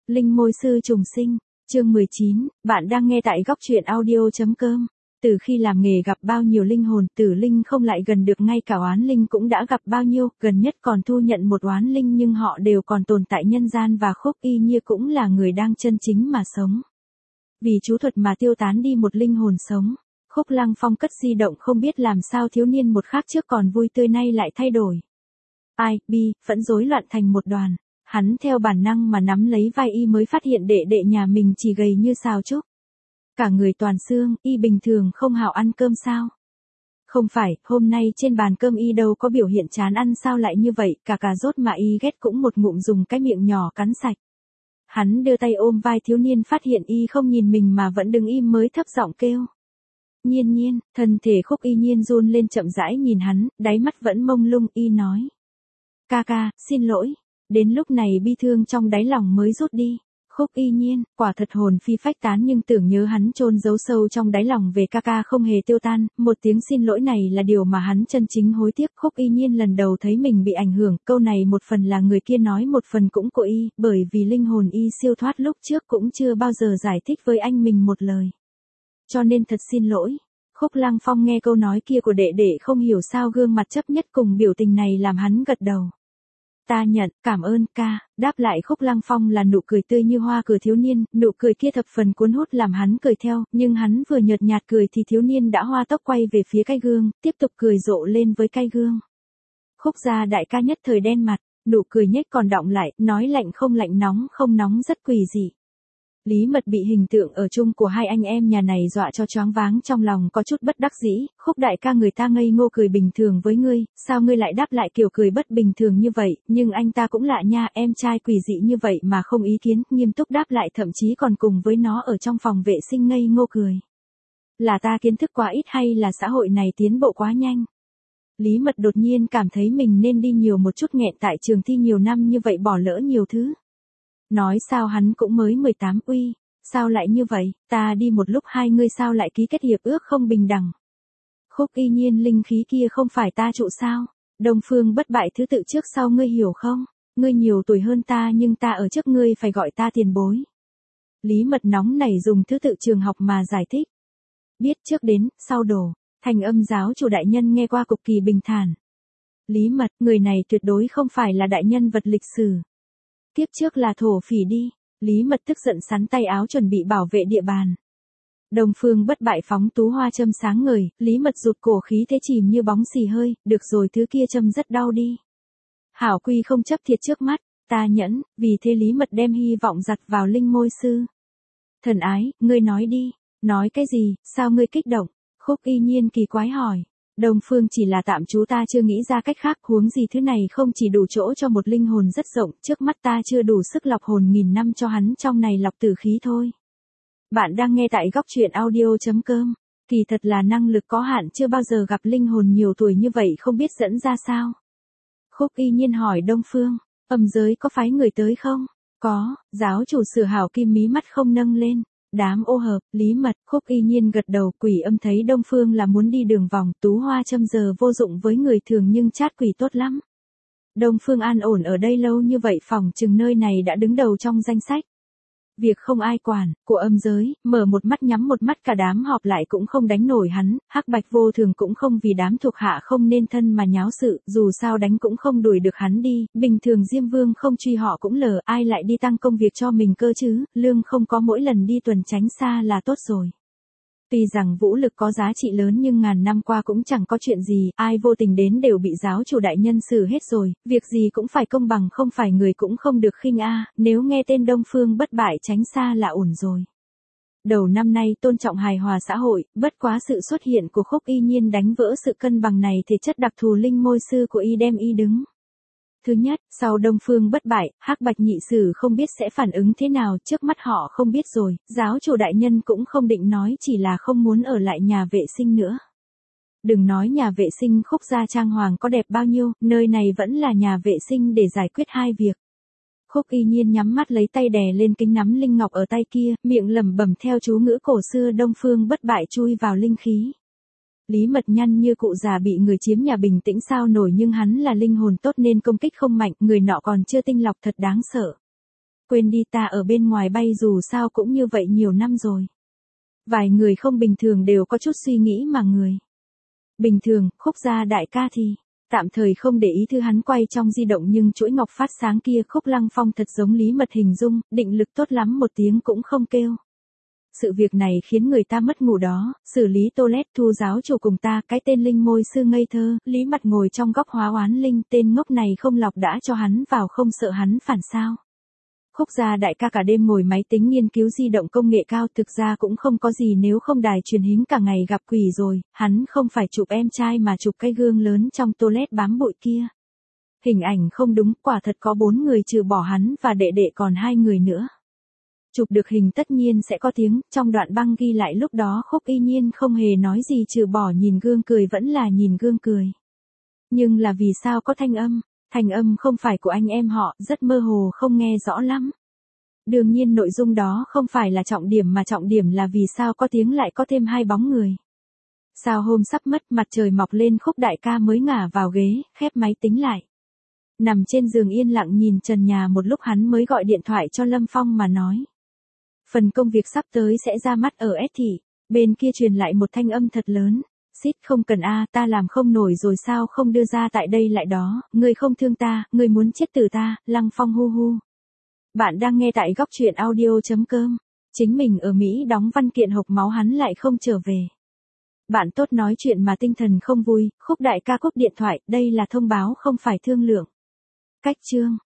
Linh môi sư trùng sinh, chương 19, bạn đang nghe tại góc truyện audio.com. Từ khi làm nghề gặp bao nhiêu linh hồn, tử linh không lại gần được, ngay cả oán linh cũng đã gặp bao nhiêu, gần nhất còn thu nhận một oán linh nhưng họ đều còn tồn tại nhân gian, và Khúc Y Nhiên cũng là người đang chân chính mà sống. Vì chú thuật mà tiêu tán đi một linh hồn sống, Khúc Lăng Phong cất di động, không biết làm sao thiếu niên một khắc trước còn vui tươi nay lại thay đổi. Phẫn rối loạn thành một đoàn. Hắn theo bản năng mà nắm lấy vai y, mới phát hiện đệ đệ nhà mình chỉ gầy như xào trúc. Cả người toàn xương, y bình thường không hảo ăn cơm sao? Không phải, hôm nay trên bàn cơm y đâu có biểu hiện chán ăn, sao lại như vậy, cả cà rốt mà y ghét cũng một ngụm dùng cái miệng nhỏ cắn sạch. Hắn đưa tay ôm vai thiếu niên, phát hiện y không nhìn mình mà vẫn đứng im, mới thấp giọng kêu. Nhiên Nhiên, thân thể Khúc Y Nhiên run lên, chậm rãi nhìn hắn, đáy mắt vẫn mông lung. Y nói. Ca, xin lỗi. Đến lúc này bi thương trong đáy lòng mới rút đi. Khúc Y Nhiên, quả thật hồn phi phách tán, nhưng tưởng nhớ hắn chôn giấu sâu trong đáy lòng về ca không hề tiêu tan. Một tiếng xin lỗi này là điều mà hắn chân chính hối tiếc. Khúc Y Nhiên lần đầu thấy mình bị ảnh hưởng, câu này một phần là người kia nói, một phần cũng của y, bởi vì linh hồn y siêu thoát lúc trước cũng chưa bao giờ giải thích với anh mình một lời. Cho nên thật xin lỗi. Khúc Lăng Phong nghe câu nói kia của đệ đệ, không hiểu sao gương mặt chấp nhất cùng biểu tình này làm hắn gật đầu. Ta nhận, cảm ơn ca. Đáp lại Khúc Lăng Phong là nụ cười tươi như hoa của thiếu niên, nụ cười kia thập phần cuốn hút làm hắn cười theo, nhưng hắn vừa nhợt nhạt cười thì thiếu niên đã hoa tốc quay về phía cái gương, tiếp tục cười rộ lên với cái gương. Khúc gia đại ca nhất thời đen mặt, nụ cười nhếch còn đọng lại, nói lạnh không lạnh, nóng không nóng, rất quỷ dị. Lý Mật bị hình tượng ở chung của hai anh em nhà này dọa cho choáng váng, trong lòng có chút bất đắc dĩ. Khúc đại ca, người ta ngây ngô cười bình thường với ngươi, sao ngươi lại đáp lại kiểu cười bất bình thường như vậy? Nhưng anh ta cũng lạ nha, em trai quỷ dị như vậy mà không ý kiến, nghiêm túc đáp lại, thậm chí còn cùng với nó ở trong phòng vệ sinh ngây ngô cười. Là ta kiến thức quá ít hay là xã hội này tiến bộ quá nhanh? Lý Mật đột nhiên cảm thấy mình nên đi nhiều một chút, nghẹn tại trường thi nhiều năm như vậy bỏ lỡ nhiều thứ. Nói sao hắn cũng mới 18, uy, sao lại như vậy, ta đi một lúc hai ngươi sao lại ký kết hiệp ước không bình đẳng. Khúc Y Nhiên, linh khí kia không phải ta trụ sao, Đông Phương bất bại thứ tự trước sau, ngươi hiểu không, ngươi nhiều tuổi hơn ta nhưng ta ở trước ngươi, phải gọi ta tiền bối. Lý Mật nóng nảy dùng thứ tự trường học mà giải thích. Biết trước đến, sau đổ, thành âm giáo chủ đại nhân nghe qua cực kỳ bình thản. Lý Mật, người này tuyệt đối không phải là đại nhân vật lịch sử. Tiếp trước là thổ phỉ đi. Lý Mật tức giận sắn tay áo chuẩn bị bảo vệ địa bàn. Đông Phương bất bại phóng tú hoa châm sáng ngời, Lý Mật rụt cổ, khí thế chìm như bóng xì hơi, được rồi, thứ kia châm rất đau đi. Hảo quy không chấp thiệt trước mắt, ta nhẫn, vì thế Lý Mật đem hy vọng giặt vào linh môi sư. Thần ái, ngươi nói đi, nói cái gì, sao ngươi kích động? Khúc Y Nhiên kỳ quái hỏi. Đông Phương chỉ là tạm trú, ta chưa nghĩ ra cách khác, huống gì thứ này không chỉ đủ chỗ cho một linh hồn rất rộng, trước mắt ta chưa đủ sức lọc hồn nghìn năm cho hắn, trong này lọc tử khí thôi. Bạn đang nghe tại góc truyện audio.com. Kỳ thật là năng lực có hạn, chưa bao giờ gặp linh hồn nhiều tuổi như vậy, không biết dẫn ra sao. Khúc Y Nhiên hỏi Đông Phương, âm giới có phái người tới không? Có, giáo chủ Sử Hảo Kim mí mắt không nâng lên. Đám ô hợp, Lý Mật. Khúc Y Nhiên gật đầu. Quỷ âm thấy Đông Phương là muốn đi đường vòng, tú hoa châm giờ vô dụng với người thường nhưng chát quỷ tốt lắm. Đông Phương an ổn ở đây lâu như vậy, phòng chừng nơi này đã đứng đầu trong danh sách. Việc không ai quản, của âm giới, mở một mắt nhắm một mắt, cả đám họp lại cũng không đánh nổi hắn, Hắc Bạch vô thường cũng không vì đám thuộc hạ không nên thân mà nháo sự, dù sao đánh cũng không đuổi được hắn đi, bình thường Diêm Vương không truy họ cũng lờ, ai lại đi tăng công việc cho mình cơ chứ, lương không có mỗi lần đi tuần tránh xa là tốt rồi. Tuy rằng vũ lực có giá trị lớn nhưng ngàn năm qua cũng chẳng có chuyện gì, ai vô tình đến đều bị giáo chủ đại nhân xử hết rồi, việc gì cũng phải công bằng, không phải người cũng không được khinh nếu nghe tên Đông Phương bất bại tránh xa là ổn rồi. Đầu năm nay tôn trọng hài hòa xã hội, bất quá sự xuất hiện của Khúc Y Nhiên đánh vỡ sự cân bằng này, thể chất đặc thù linh môi sư của y đem y đứng. Thứ nhất, sau Đông Phương bất bại, Hắc Bạch nhị sử không biết sẽ phản ứng thế nào, trước mắt họ không biết rồi, giáo chủ đại nhân cũng không định nói, chỉ là không muốn ở lại nhà vệ sinh nữa. Đừng nói nhà vệ sinh Khúc gia trang hoàng có đẹp bao nhiêu, nơi này vẫn là nhà vệ sinh để giải quyết hai việc. Khúc Y Nhiên nhắm mắt lấy tay đè lên kính nắm linh ngọc ở tay kia, miệng lẩm bẩm theo chú ngữ cổ xưa. Đông Phương bất bại chui vào linh khí. Lý Mật nhăn như cụ già bị người chiếm nhà, bình tĩnh sao nổi, nhưng hắn là linh hồn tốt nên công kích không mạnh, người nọ còn chưa tinh lọc, thật đáng sợ. quên đi ta ở bên ngoài bay dù sao cũng như vậy nhiều năm rồi. Vài người không bình thường đều có chút suy nghĩ mà người. Bình thường, Khúc Gia đại ca thì, tạm thời không để ý thư hắn quay trong di động nhưng chuỗi ngọc phát sáng kia Khúc Lăng Phong thật giống Lý Mật hình dung, định lực tốt lắm một tiếng cũng không kêu. Sự việc này khiến người ta mất ngủ đó, xử lý toilet Thu giáo chủ cùng ta, cái tên Linh môi sư ngây thơ, Lý Mặt ngồi trong góc hóa oán Linh, tên ngốc này không lọc đã cho hắn vào không sợ hắn phản sao. Khúc Gia đại ca cả đêm ngồi máy tính nghiên cứu di động công nghệ cao, thực ra cũng không có gì nếu không đài truyền hình cả ngày gặp quỷ rồi, hắn không phải chụp em trai mà chụp cái gương lớn trong toilet bám bụi kia. Hình ảnh không đúng, quả thật có 4 người trừ bỏ hắn và đệ đệ còn 2 người nữa. Chụp được hình tất nhiên sẽ có tiếng, trong đoạn băng ghi lại lúc đó Khúc y nhiên không hề nói gì trừ bỏ nhìn gương cười vẫn là nhìn gương cười. Nhưng là vì sao có thanh âm không phải của anh em họ, rất mơ hồ không nghe rõ lắm. Đương nhiên nội dung đó không phải là trọng điểm mà trọng điểm là vì sao có tiếng lại có thêm 2 bóng người. Sao hôm sắp mất mặt trời mọc lên Khúc đại ca mới ngả vào ghế, khép máy tính lại. Nằm trên giường yên lặng nhìn trần nhà một lúc hắn mới gọi điện thoại cho Lâm Phong mà nói. Phần công việc sắp tới sẽ ra mắt ở S thị, bên kia truyền lại một thanh âm thật lớn. Xít không cần ta làm không nổi rồi sao không đưa ra tại đây lại đó, ngươi không thương ta, ngươi muốn chết từ ta, Lăng Phong hu hu. Bạn đang nghe tại góc truyện audio.com, chính mình ở Mỹ đóng văn kiện hộc máu hắn lại không trở về. Bạn tốt nói chuyện mà tinh thần không vui, Khúc đại ca cúp điện thoại, đây là thông báo không phải thương lượng. Cách chương.